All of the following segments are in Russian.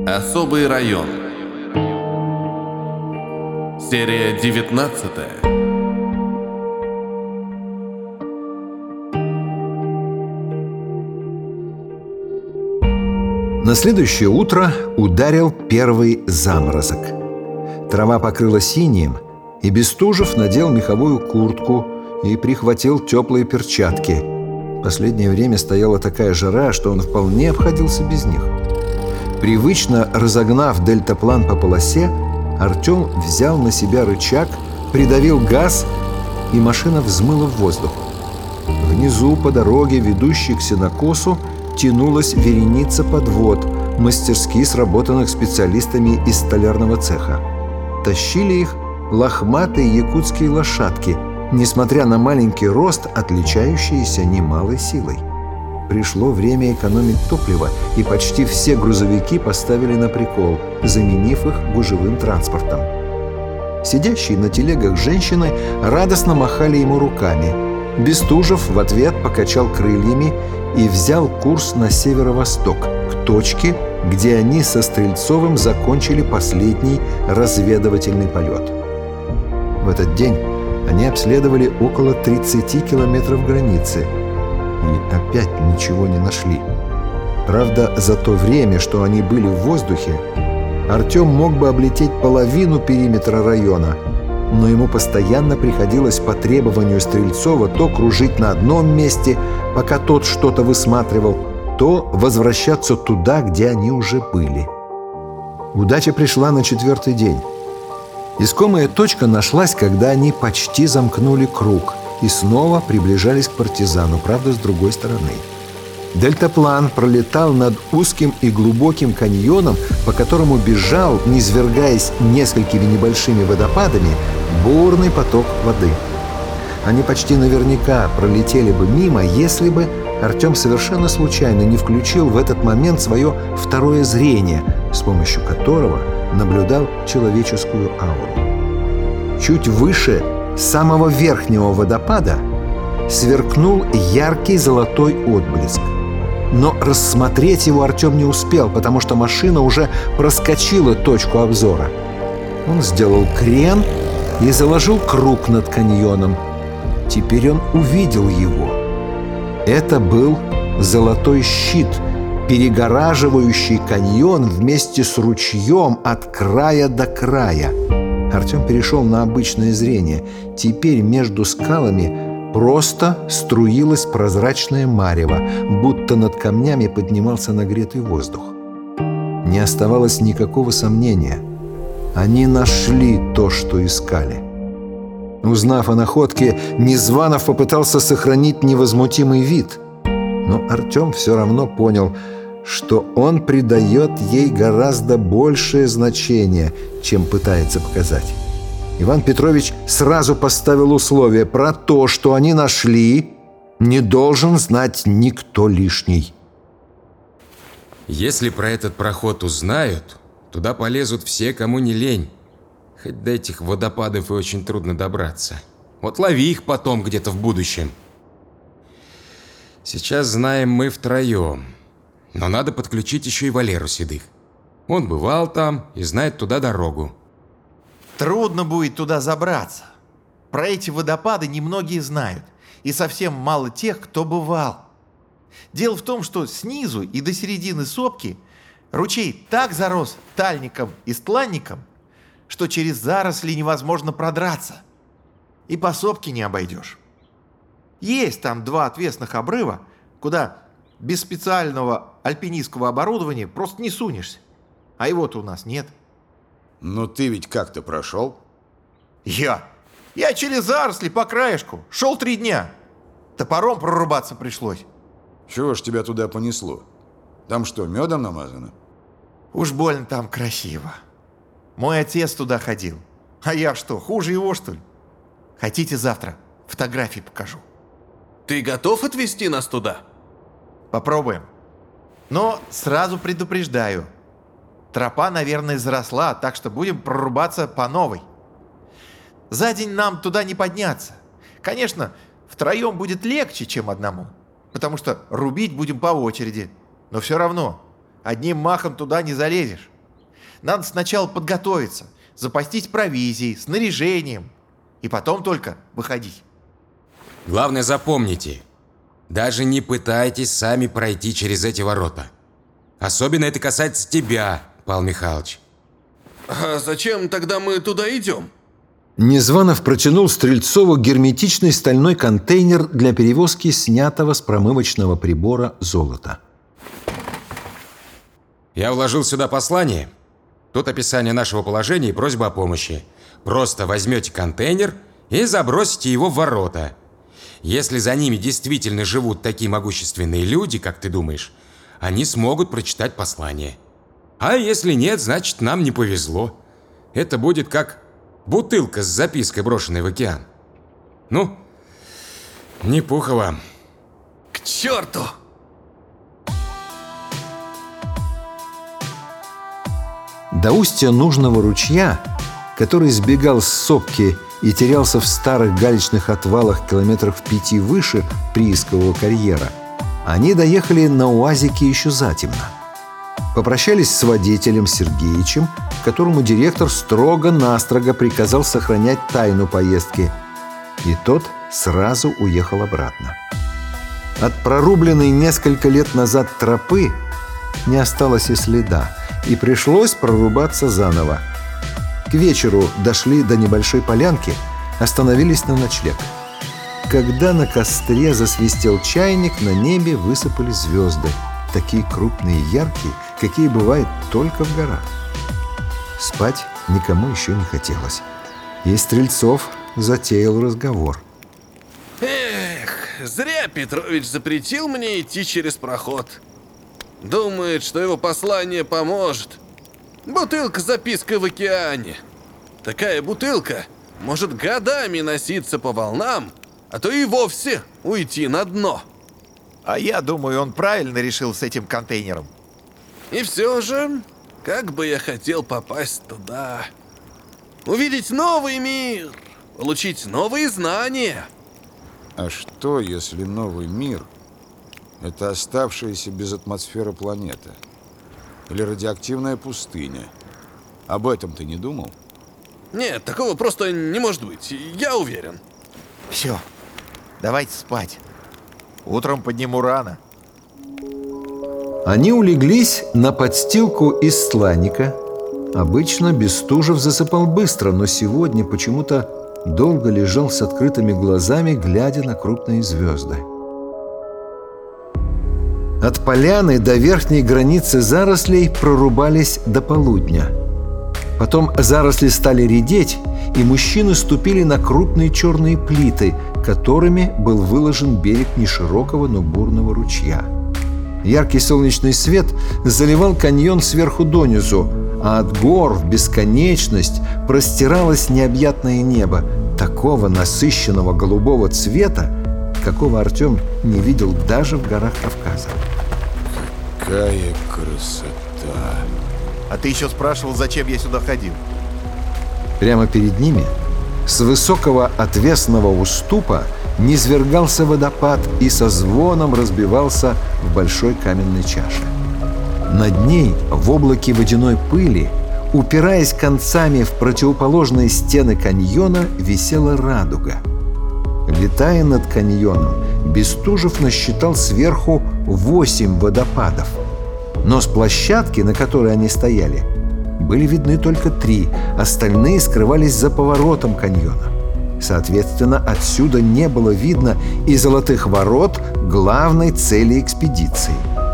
Особый район. Серия 19. На следующее утро ударил первый заморозок. Трава покрыла синим, и Бестужев надел меховую куртку и прихватил теплые перчатки. В последнее время стояла такая жара, что он вполне обходился без них. Привычно разогнав дельтаплан по полосе, Артем взял на себя рычаг, придавил газ, и машина взмыла в воздух. Внизу по дороге, ведущей к сенокосу, тянулась вереница подвод, мастерски сработанных специалистами из столярного цеха. Тащили их лохматые якутские лошадки, несмотря на маленький рост, отличающиеся немалой силой. Пришло время экономить топливо, и почти все грузовики поставили на прикол, заменив их гужевым транспортом. Сидящие на телегах женщины радостно махали ему руками. Бестужев в ответ покачал крыльями и взял курс на северо-восток, к точке, где они со Стрельцовым закончили последний разведывательный полет. В этот день они обследовали около 30 километров границы и опять ничего не нашли. Правда, за то время, что они были в воздухе, Артем мог бы облететь половину периметра района, но ему постоянно приходилось по требованию Стрельцова то кружить на одном месте, пока тот что-то высматривал, то возвращаться туда, где они уже были. Удача пришла на 4-й день. Искомая точка нашлась, когда они почти замкнули круг и снова приближались к партизану, правда, с другой стороны. Дельтаплан пролетал над узким и глубоким каньоном, по которому бежал, низвергаясь несколькими небольшими водопадами, бурный поток воды. Они почти наверняка пролетели бы мимо, если бы Артем совершенно случайно не включил в этот момент свое второе зрение, с помощью которого наблюдал человеческую ауру. Чуть выше самого верхнего водопада сверкнул яркий золотой отблеск. Но рассмотреть его Артем не успел, потому что машина уже проскочила точку обзора. Он сделал крен и заложил круг над каньоном. Теперь он увидел его. Это был золотой щит, перегораживающий каньон вместе с ручьем от края до края. Артем перешел на обычное зрение. Теперь между скалами просто струилось прозрачное марево, будто над камнями поднимался нагретый воздух. Не оставалось никакого сомнения. Они нашли то, что искали. Узнав о находке, Незванов попытался сохранить невозмутимый вид. Но Артем все равно понял, что он придает ей гораздо большее значение, чем пытается показать. Иван Петрович сразу поставил условие: про то, что они нашли, не должен знать никто лишний. Если про этот проход узнают, туда полезут все, кому не лень. Хоть до этих водопадов и очень трудно добраться. Вот лови их потом где-то в будущем. Сейчас знаем мы втроем. Но надо подключить еще и Валеру Седых. Он бывал там и знает туда дорогу. Трудно будет туда забраться. Про эти водопады немногие знают. И совсем мало тех, кто бывал. Дело в том, что снизу и до середины сопки ручей так зарос тальником и стланником, что через заросли невозможно продраться. И по сопке не обойдешь. Есть там 2 отвесных обрыва, куда без специального альпинистского оборудования просто не сунешься. А его-то у нас нет. Но ты ведь как-то прошел? Я через заросли по краешку шел 3 дня. Топором прорубаться пришлось. Чего ж тебя туда понесло? Там что, медом намазано? Уж больно там красиво. Мой отец туда ходил. А я что, хуже его, что ли? Хотите, завтра фотографии покажу? Ты готов отвезти нас туда? Попробуем. Но сразу предупреждаю. Тропа, наверное, заросла, так что будем прорубаться по новой. За день нам туда не подняться. Конечно, втроем будет легче, чем одному, потому что рубить будем по очереди. Но все равно, одним махом туда не залезешь. Надо сначала подготовиться, запастись провизией, снаряжением, и потом только выходить. Главное, запомните, даже не пытайтесь сами пройти через эти ворота. Особенно это касается тебя, Павел Михайлович. А зачем тогда мы туда идем? Незванов протянул Стрельцову герметичный стальной контейнер для перевозки снятого с промывочного прибора золота. Я вложил сюда послание. Тут описание нашего положения и просьба о помощи. Просто возьмете контейнер и забросите его в ворота. Если за ними действительно живут такие могущественные люди, как ты думаешь, они смогут прочитать послание. А если нет, значит, нам не повезло. Это будет как бутылка с запиской, брошенной в океан. Ну, ни пуха вам. К черту! До устья нужного ручья, который сбегал с сопки и терялся в старых галечных отвалах километрах в 5 выше приискового карьера, они доехали на УАЗике еще затемно. Попрощались с водителем Сергеичем, которому директор строго-настрого приказал сохранять тайну поездки, и тот сразу уехал обратно. От прорубленной несколько лет назад тропы не осталось и следа, и пришлось прорубаться заново. К вечеру дошли до небольшой полянки, остановились на ночлег. Когда на костре засвистел чайник, на небе высыпали звезды, такие крупные и яркие, какие бывают только в горах. Спать никому еще не хотелось, и Стрельцов затеял разговор. Эх, зря Петрович запретил мне идти через проход. Думает, что его послание поможет. Бутылка с запиской в океане. Такая бутылка может годами носиться по волнам, а то и вовсе уйти на дно. А я думаю, он правильно решил с этим контейнером. И все же, как бы я хотел попасть туда. Увидеть новый мир, получить новые знания. А что, если новый мир — это оставшаяся без атмосферы планета? Или радиоактивная пустыня? Об этом ты не думал? Нет, такого просто не может быть, я уверен. Все, давайте спать. Утром подниму рано. Они улеглись на подстилку из сланника. Обычно Бестужев засыпал быстро, но сегодня почему-то долго лежал с открытыми глазами, глядя на крупные звезды. От поляны до верхней границы зарослей прорубались до полудня. Потом заросли стали редеть, и мужчины ступили на крупные черные плиты, которыми был выложен берег неширокого, но бурного ручья. Яркий солнечный свет заливал каньон сверху донизу, а от гор в бесконечность простиралось необъятное небо, такого насыщенного голубого цвета, какого Артем не видел даже в горах Кавказа. Какая красота! А ты еще спрашивал, зачем я сюда ходил? Прямо перед ними, с высокого отвесного уступа, низвергался водопад и со звоном разбивался в большой каменной чаше. Над ней, в облаке водяной пыли, упираясь концами в противоположные стены каньона, висела радуга. Летая над каньоном, Бестужев насчитал сверху 8 водопадов. Но с площадки, на которой они стояли, были видны только 3, остальные скрывались за поворотом каньона. Соответственно, отсюда не было видно и золотых ворот главной цели экспедиции.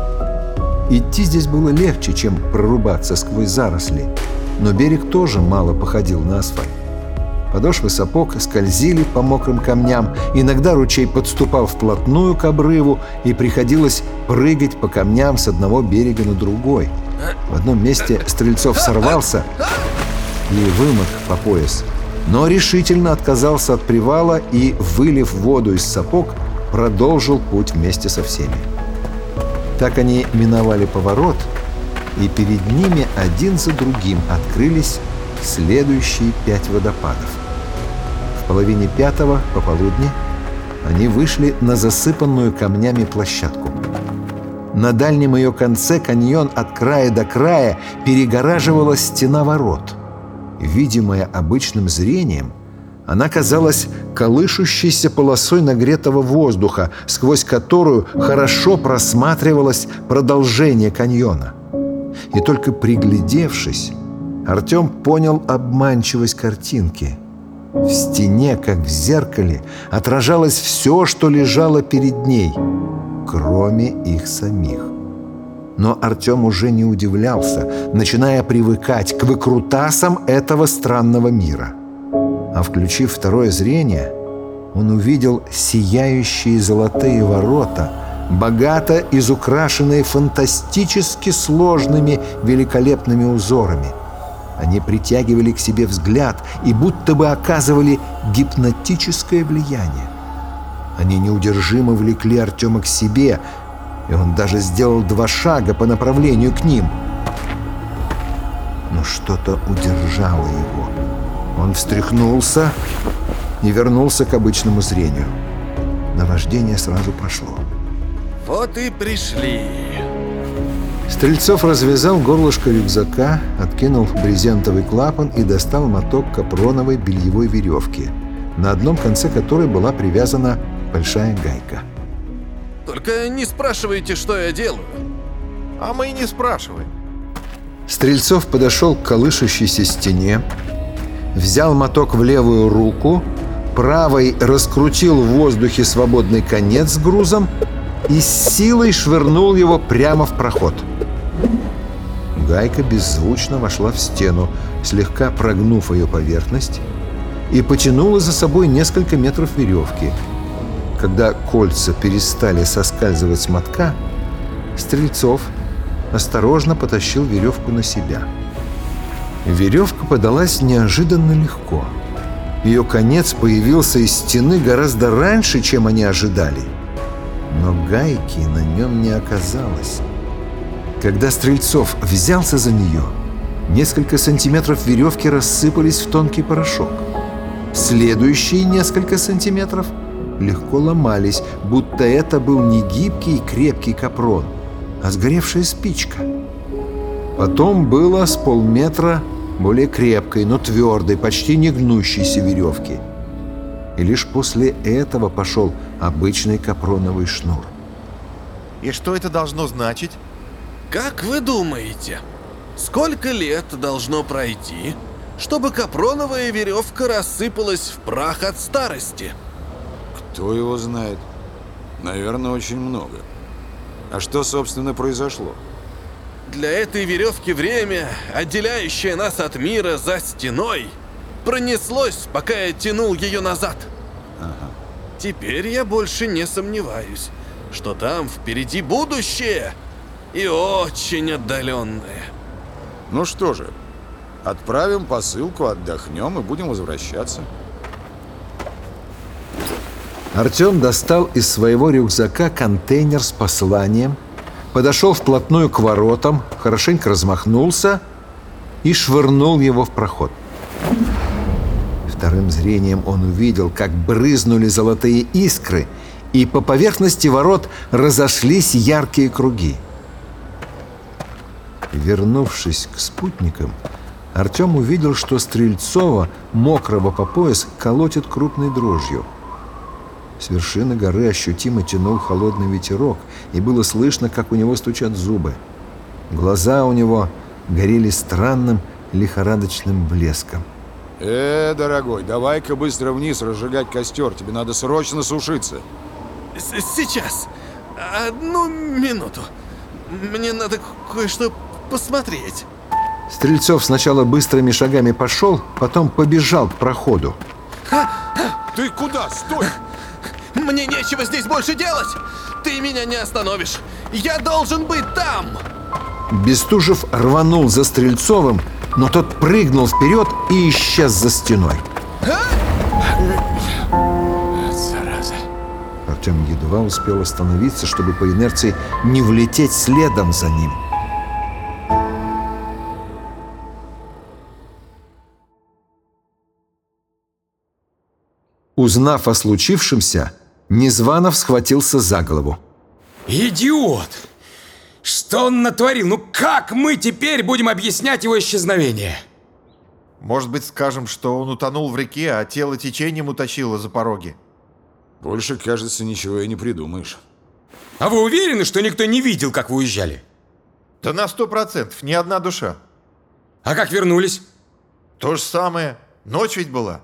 Идти здесь было легче, чем прорубаться сквозь заросли, но берег тоже мало походил на асфальт. Подошвы сапог скользили по мокрым камням, иногда ручей подступал вплотную к обрыву, и приходилось прыгать по камням с одного берега на другой. В одном месте Стрельцов сорвался и вымок по пояс, но решительно отказался от привала и, вылив воду из сапог, продолжил путь вместе со всеми. Так они миновали поворот, и перед ними один за другим открылись следующие 5 водопадов. В половине 5-го, пополудни, они вышли на засыпанную камнями площадку. На дальнем ее конце каньон от края до края перегораживала стена ворот. Видимая обычным зрением, она казалась колышущейся полосой нагретого воздуха, сквозь которую хорошо просматривалось продолжение каньона. И только приглядевшись, Артем понял обманчивость картинки. В стене, как в зеркале, отражалось все, что лежало перед ней, кроме их самих. Но Артем уже не удивлялся, начиная привыкать к выкрутасам этого странного мира. А включив второе зрение, он увидел сияющие золотые ворота, богато изукрашенные фантастически сложными великолепными узорами. Они притягивали к себе взгляд и будто бы оказывали гипнотическое влияние. Они неудержимо влекли Артема к себе, и он даже сделал 2 шага по направлению к ним. Но что-то удержало его. Он встряхнулся и вернулся к обычному зрению. Наваждение сразу прошло. Вот и пришли. Стрельцов развязал горлышко рюкзака, откинул брезентовый клапан и достал моток капроновой бельевой веревки, на одном конце которой была привязана большая гайка. Только не спрашивайте, что я делаю. А мы и не спрашиваем. Стрельцов подошел к колышущейся стене, взял моток в левую руку, правой раскрутил в воздухе свободный конец с грузом и с силой швырнул его прямо в проход. Гайка беззвучно вошла в стену, слегка прогнув ее поверхность, и потянула за собой несколько метров веревки. Когда кольца перестали соскальзывать с мотка, Стрельцов осторожно потащил веревку на себя. Веревка подалась неожиданно легко. Ее конец появился из стены гораздо раньше, чем они ожидали. Но гайки на нем не оказалось. Когда Стрельцов взялся за нее, несколько сантиметров веревки рассыпались в тонкий порошок. Следующие несколько сантиметров легко ломались, будто это был не гибкий и крепкий капрон, а сгоревшая спичка. Потом было с полметра более крепкой, но твердой, почти не гнущейся веревки. И лишь после этого пошел обычный капроновый шнур. И что это должно значить? Как вы думаете, сколько лет должно пройти, чтобы капроновая веревка рассыпалась в прах от старости? Кто его знает? Наверное, очень много. А что, собственно, произошло? Для этой веревки время, отделяющее нас от мира за стеной, пронеслось, пока я тянул ее назад. Ага. Теперь я больше не сомневаюсь, что там впереди будущее и очень отдаленное. Ну что же, отправим посылку, отдохнем и будем возвращаться. Артем достал из своего рюкзака контейнер с посланием, подошел вплотную к воротам, хорошенько размахнулся и швырнул его в проход. Вторым зрением он увидел, как брызнули золотые искры, и по поверхности ворот разошлись яркие круги. Вернувшись к спутникам, Артем увидел, что Стрельцова, мокрого по пояс, колотит крупной дрожью. С вершины горы ощутимо тянул холодный ветерок, и было слышно, как у него стучат зубы. Глаза у него горели странным лихорадочным блеском. Дорогой, давай-ка быстро вниз разжигать костер. Тебе надо срочно сушиться. Сейчас. 1 минуту. Мне надо кое-что посмотреть. Стрельцов сначала быстрыми шагами пошел, потом побежал к проходу. Ты куда? Стой! Мне нечего здесь больше делать! Ты меня не остановишь! Я должен быть там! Бестужев рванул за Стрельцовым, но тот прыгнул вперед и исчез за стеной. Зараза. Артем едва успел остановиться, чтобы по инерции не влететь следом за ним. Узнав о случившемся, Незванов схватился за голову. Идиот! Что он натворил? Ну как мы теперь будем объяснять его исчезновение? Может быть, скажем, что он утонул в реке, а тело течением утащило за пороги? Больше, кажется, ничего и не придумаешь. А вы уверены, что никто не видел, как вы уезжали? Да на 100%, ни одна душа. А как вернулись? То же самое. Ночь ведь была.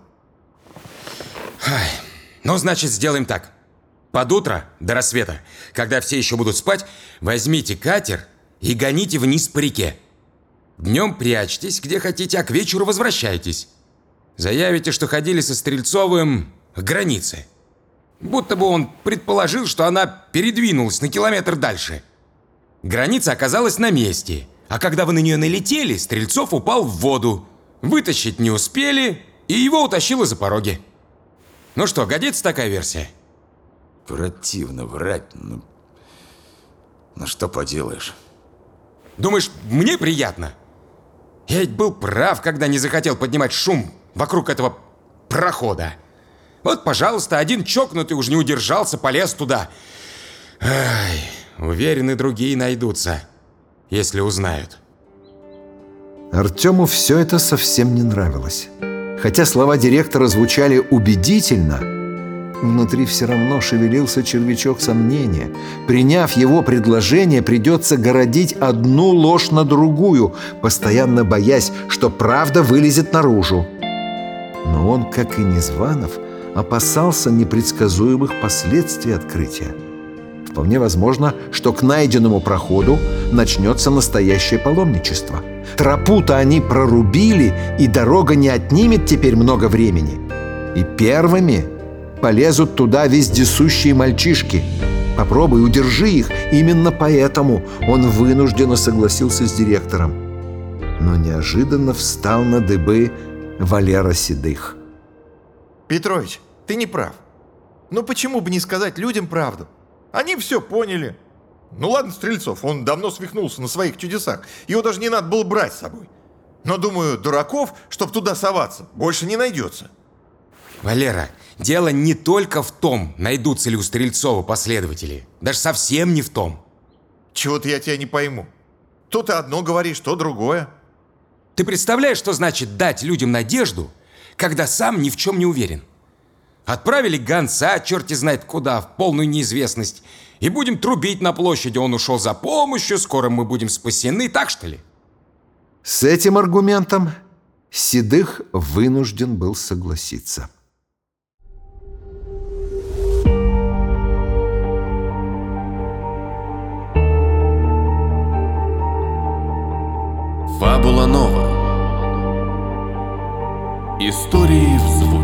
Ну, значит, сделаем так. Под утро, до рассвета, когда все еще будут спать, возьмите катер и гоните вниз по реке. Днем прячьтесь, где хотите, а к вечеру возвращайтесь. Заявите, что ходили со Стрельцовым к границе. Будто бы он предположил, что она передвинулась на километр дальше. Граница оказалась на месте, а когда вы на нее налетели, Стрельцов упал в воду. Вытащить не успели, и его утащило за пороги. Ну что, годится такая версия? Противно врать, но что поделаешь? Думаешь, мне приятно? Я ведь был прав, когда не захотел поднимать шум вокруг этого прохода. Вот, пожалуйста, один чокнутый уж не удержался, полез туда. Ай, уверен, и другие найдутся, если узнают. Артему все это совсем не нравилось. Хотя слова директора звучали убедительно, внутри все равно шевелился червячок сомнения. Приняв его предложение, придется городить одну ложь на другую, постоянно боясь, что правда вылезет наружу. Но он, как и Незванов, опасался непредсказуемых последствий открытия. Вполне возможно, что к найденному проходу начнется настоящее паломничество. Тропу-то они прорубили, и дорога не отнимет теперь много времени. И первыми полезут туда вездесущие мальчишки. Попробуй, удержи их. Именно поэтому он вынужденно согласился с директором. Но неожиданно встал на дыбы Валера Седых. Петрович, ты не прав. Ну почему бы не сказать людям правду? Они все поняли. Ну ладно, Стрельцов, он давно свихнулся на своих чудесах. Его даже не надо было брать с собой. Но, думаю, дураков, чтоб туда соваться, больше не найдется. Валера, дело не только в том, найдутся ли у Стрельцова последователи. Даже совсем не в том. Чего-то я тебя не пойму. То ты одно говоришь, то другое. Ты представляешь, что значит дать людям надежду, когда сам ни в чем не уверен? Отправили гонца, черти знает куда, в полную неизвестность. И будем трубить на площади, он ушел за помощью, скоро мы будем спасены, так что ли? С этим аргументом Седых вынужден был согласиться. Фабула Нова. Истории в звуке.